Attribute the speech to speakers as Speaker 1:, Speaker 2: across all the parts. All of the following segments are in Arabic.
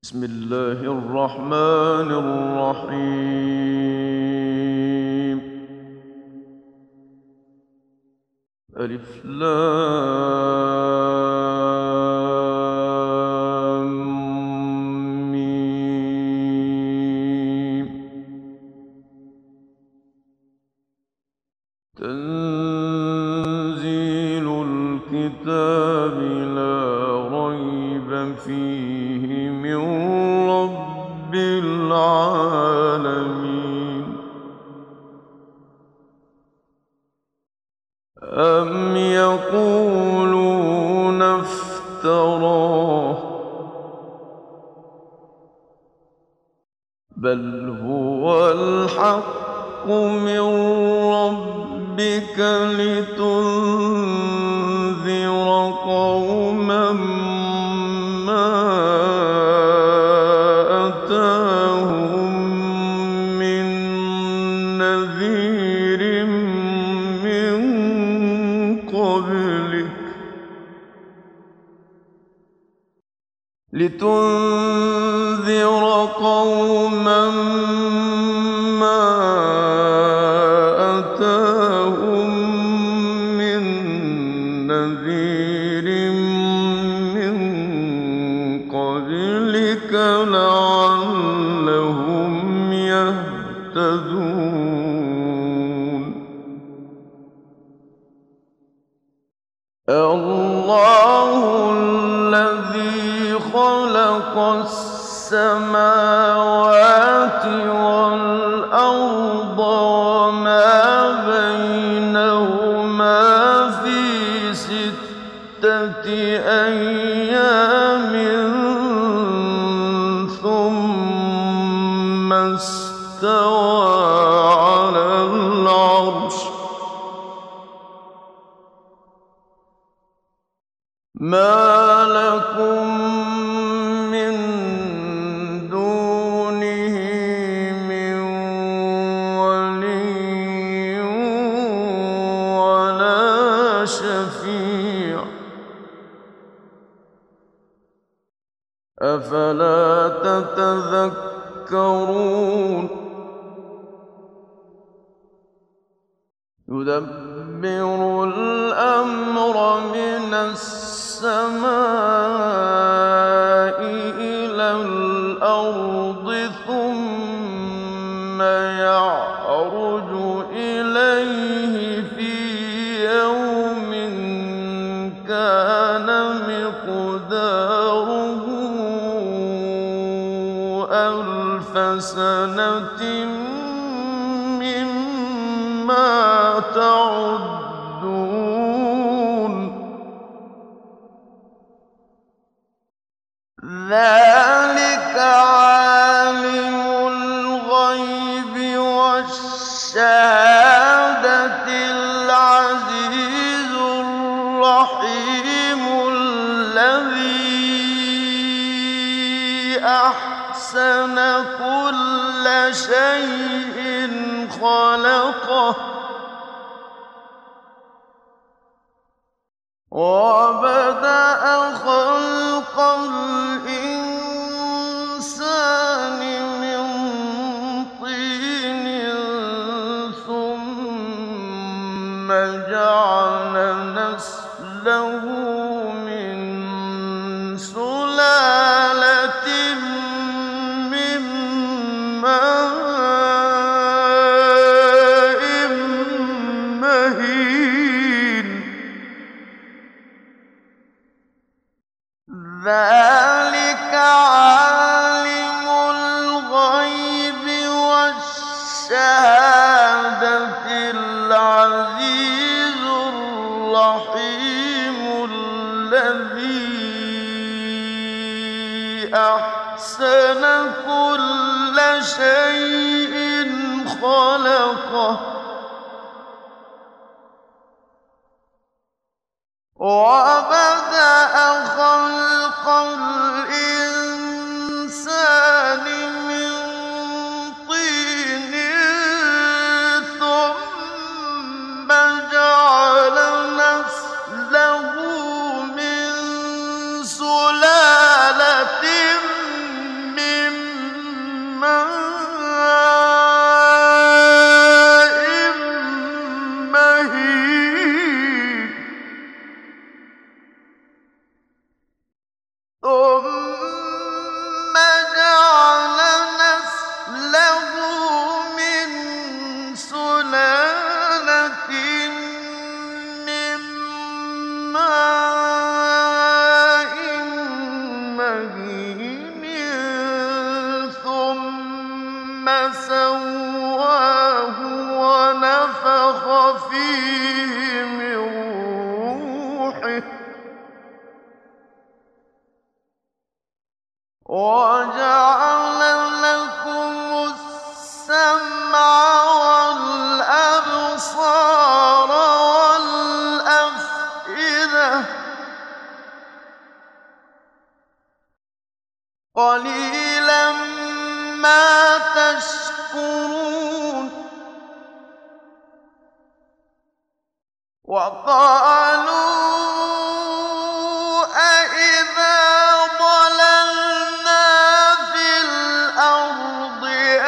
Speaker 1: بسم الله الرحمن الرحيم. ألف لام ميم. تنزيل الكتاب لا ريب فيه من رب العالمين. أم يقولون افتراه بل هو الحق من ربك لتنذر قوما ما أتاهم من نذير من قبلك ما أتاهم من نذير من قبلك لعلهم يهتدون. الله الذي خلق السماوات والأرض وما بينهما في 6 أيام ثم استوى على العرش. ما لكم من دونه من ولي ولا شفيع أفلا تتذكرون. يدبر الأمر من السماء إلى الأرض ثم يعرج إليه في يوم كان مقداره 1000 سنة مما تعدون. ذلك عالم الغيب والشهادة العزيز الرحيم الذي أحسن كل شيء خلقه وبدأ خلق الإنسان من طين ثم جعل نسله من سلالة من ماء مهين. ذلك عالم الغيب والشهادة العزيز الرحيم الذي أحسن كل شيء خلقه وبدأ خلق الإنسان من طين ثم جعل نسله من سلالة سَوَّاهُ وَنَفَخَ فِيهِ مِن رُّوحِهِ وَجَعَلَ لَكُمُ السَّمْعَ وَالْأَبْصَارَ وَالْأَفْئِدَةَ ۚ قَلِيلًا مَّا تَشْكُرُونَ وَقَالُوا أَإِذَا ضَلَلْنَا فِي الْأَرْضِ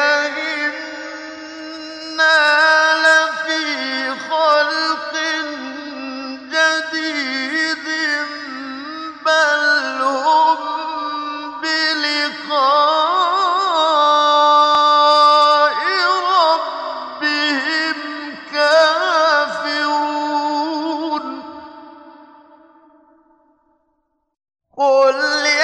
Speaker 1: أَإِنَّا لَفِي خَلْقٍ جَدِيدٍ بَلْ هُم بِلِقَاءِ رَبِّهِمْ كَافِرُونَ قُلْ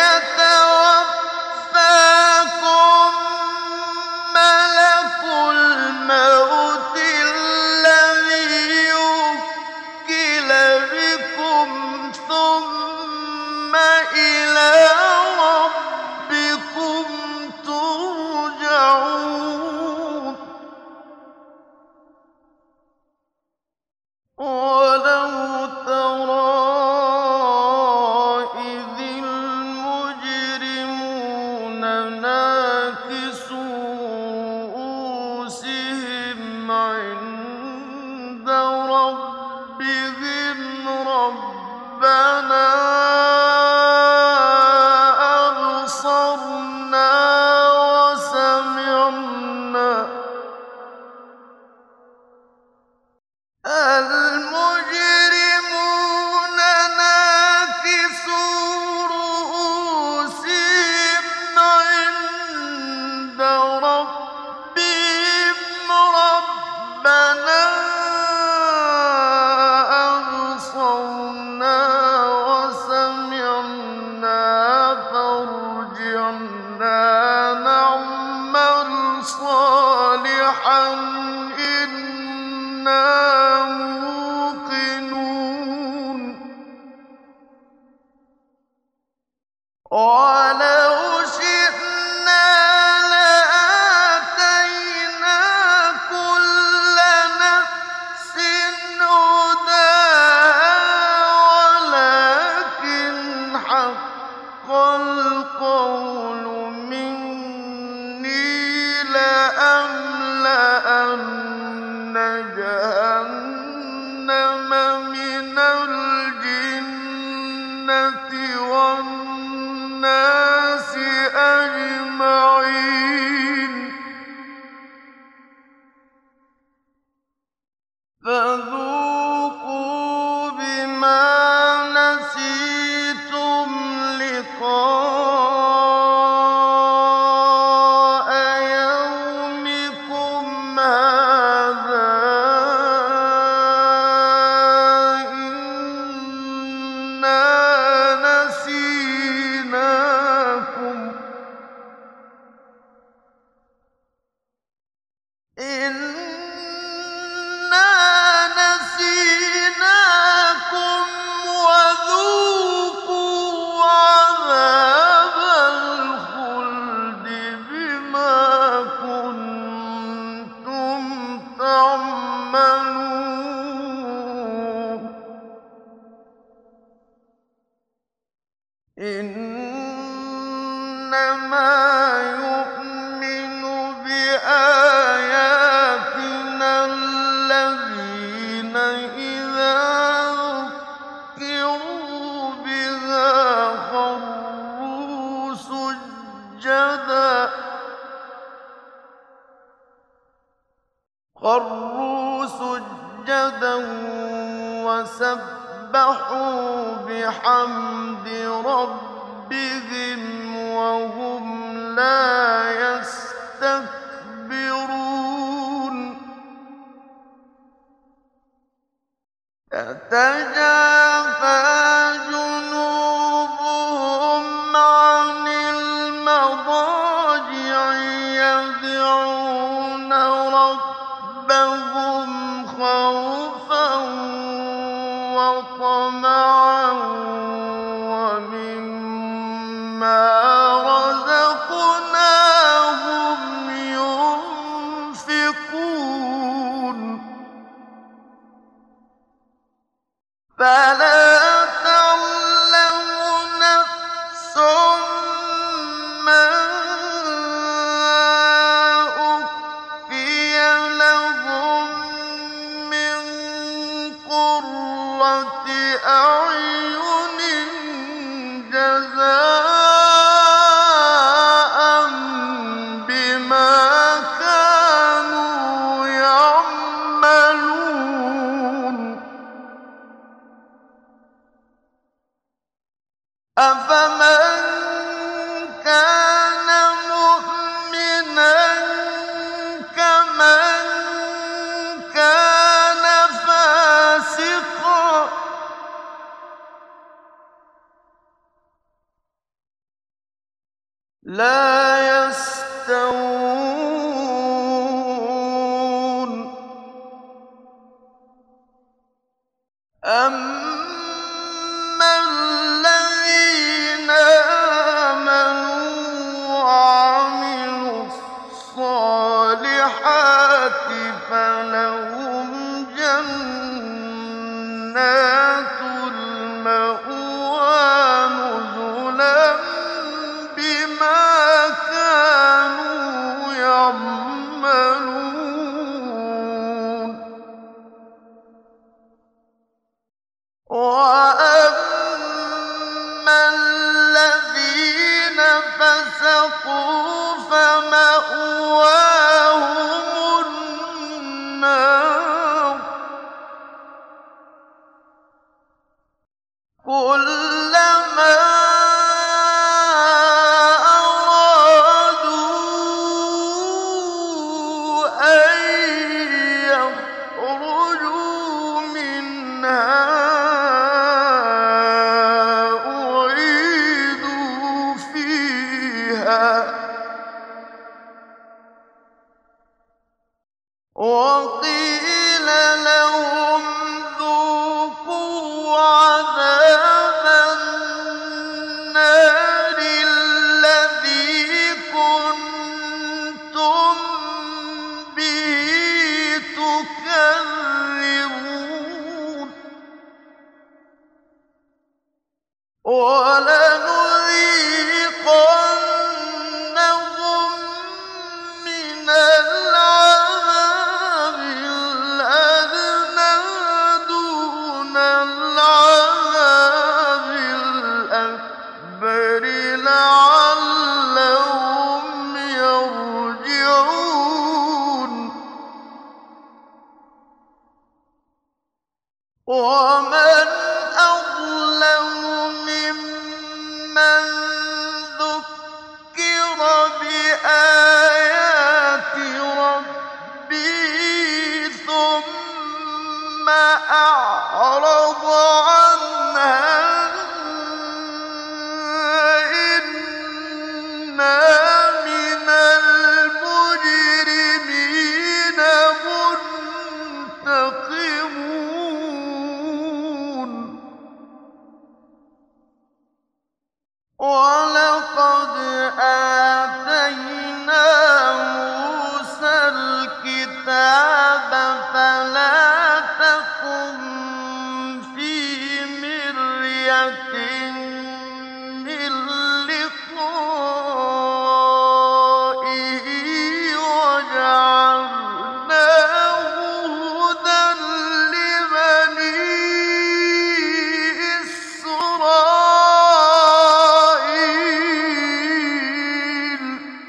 Speaker 1: يَتَوَفَّاكُم مَّلَكُ الْمَوْتِ الَّذِي وُكِّلَ بِكُمْ ثُمَّ إِلَىٰ رَبِّكُمْ تُرْجَعُونَ وَلَوْ تَرَىٰ إِذِ الْمُجْرِمُونَ نَاكِسُو رُءُوسِهِمْ عِندَ رَبِّهِمْ رَبَّنَا أَبْصَرْنَا وَسَمِعْنَا الْمُجْرِمُونَ نَاكِسُو رُءُوسِهِمْ عِندَ رَبِّهِمْ رَبَّنَا أَبْصَرْنَا وَسَمِعْنَا فَارْجِعْنَا نَعْمَلْ صَالِحًا إِنَّا مُوقِنُونَ وَلَوْ شِئْنَا لَآتَيْنَا كُلَّ نَفْسٍ هُدَاهَا وَلَٰكِنْ حَقَّ الْقَوْلُ مِنِّي لَأَمْلَأَنَّ جَهَنَّمَ مِنَ الْجِنَّةِ وَالنَّاسِ أَجْمَعِينَ فَذُوقُوا بِمَا نَسِيتُمْ لِقَاءَ يَوْمِكُمْ هَٰذَا إِنَّا نَسِينَاكُمْ وَذُوقُوا عَذَابَ الْخُلْدِ بِمَا كُنتُمْ تَعْمَلُونَ إِنَّمَا يُؤْمِنُ بِآيَاتِنَا الَّذِينَ إِذَا ذُكِّرُوا بِهَا خَرُّوا سُجَّدًا وَسَبَّحُوا بِحَمْدِ رَبِّهِمْ وَهُمْ لَا يَسْتَكْبِرُونَ تَتَجَافَىٰ جُنُوبُهُمْ عَنِ الْمَضَاجِعِ يَدْعُونَ لَا يَسْتَوُونَ أَمَّا الَّذِينَ آمَنُوا وَعَمِلُوا الصَّالِحَاتِ فَلَهُمْ جَنَّاتُ الْمَأْوَىٰ نُزُلًا بِمَا كَانُوا يَعْمَلُونَ وَأَمَّا الَّذِينَ فَسَقُوا فَمَأْوَاهُمُ النَّارُ كُلَّمَا أَرَادُوا أَن يَخْرُجُوا مِنْهَا أُعِيدُوا فِيهَا وَقِيلَ لَهُمْ ذُوقُوا عَذَابَ النَّارِ الَّذِي كُنتُم بِهِ تُكَذِّبُونَ وَلَنُذِيقَنَّهُم مِّنَ الْعَذَابِ الْأَدْنَىٰ دُونَ الْعَذَابِ الْأَكْبَرِ لَعَلَّهُمْ يَرْجِعُونَ وَمَنْ أَظْلَمُ مِمَّن ذُكِّرَ بِآيَاتِ رَبِّهِ ثُمَّ أَعْرَضَ عَنْهَا إِنَّا مِنَ الْمُجْرِمِينَ مُنتَقِمُونَ وَلَقَدْ آتَيْنَا مُوسَى الْكِتَابَ فَلَا تَكُن فِي مِرْيَةٍ مِّن لِّقَائِهِ وَجَعَلْنَاهُ هُدًى لِّبَنِي إِسْرَائِيلَ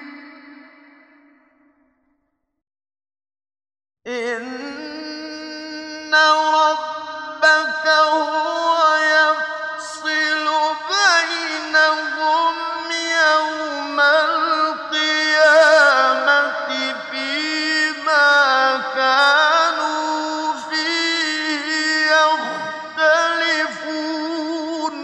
Speaker 1: إِنَّ رَبَّكَ هُوَ يَفْصِلُ بَيْنَهُمْ يَوْمَ الْقِيَامَةِ فِيمَا كَانُوا فِيهِ يَخْتَلِفُونَ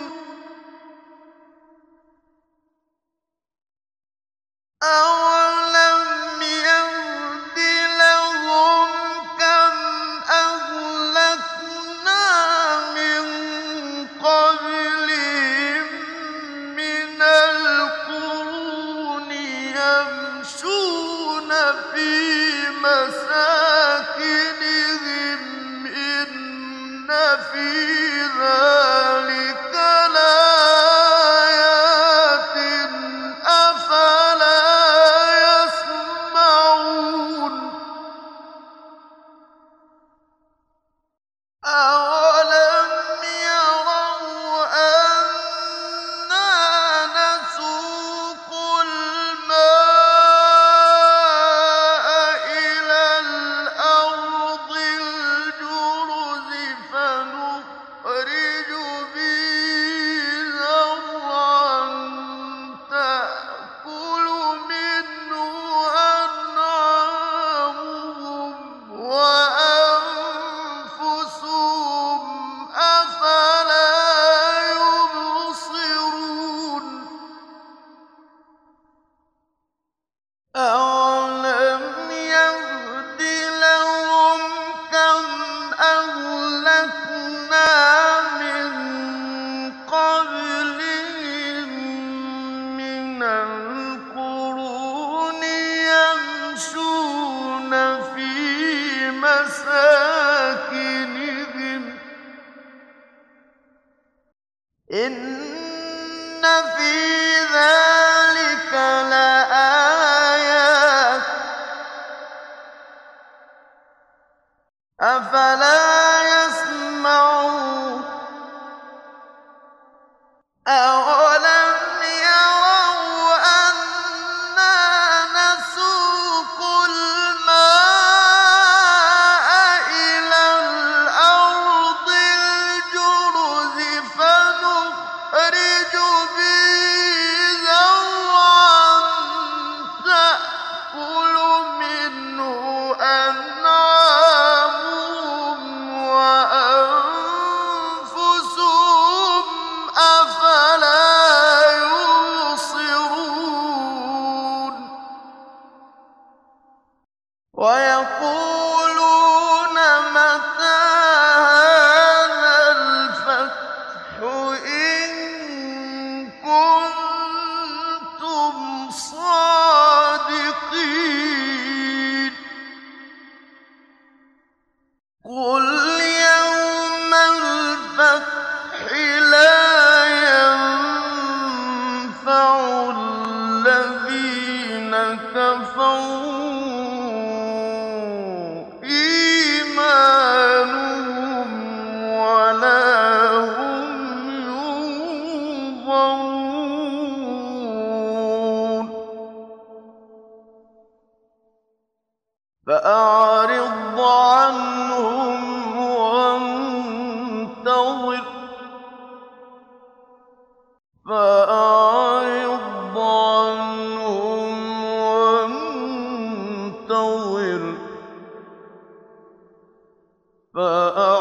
Speaker 1: أَوَلَمْ يَهْدِ لَهُمْ كَمْ أَهْلَكْنَا مِن قَبْلِهِم مِّنَ الْقُرُونِ يَمْشُونَ فِي مَسَاكِنِهِمْ إِنَّ فِي ذَٰلِكَ لَآيَاتٍ ۖ أَفَلَا يَسْمَعُونَ أَوَلَمْ يَرَوْا أَنَّا نَسُوقُ الْمَاءَ إِلَى الْأَرْضِ الْجُرُزِ فَنُخْرِجُ ويقولون متى هذا الفتح إن كنتم صادقين قل يوم الفتح لا ينفع الذين كفروا إيمانهم ولا هم ينظرون فأعرض عنهم وانتظر فأعرض عنهم وانتظر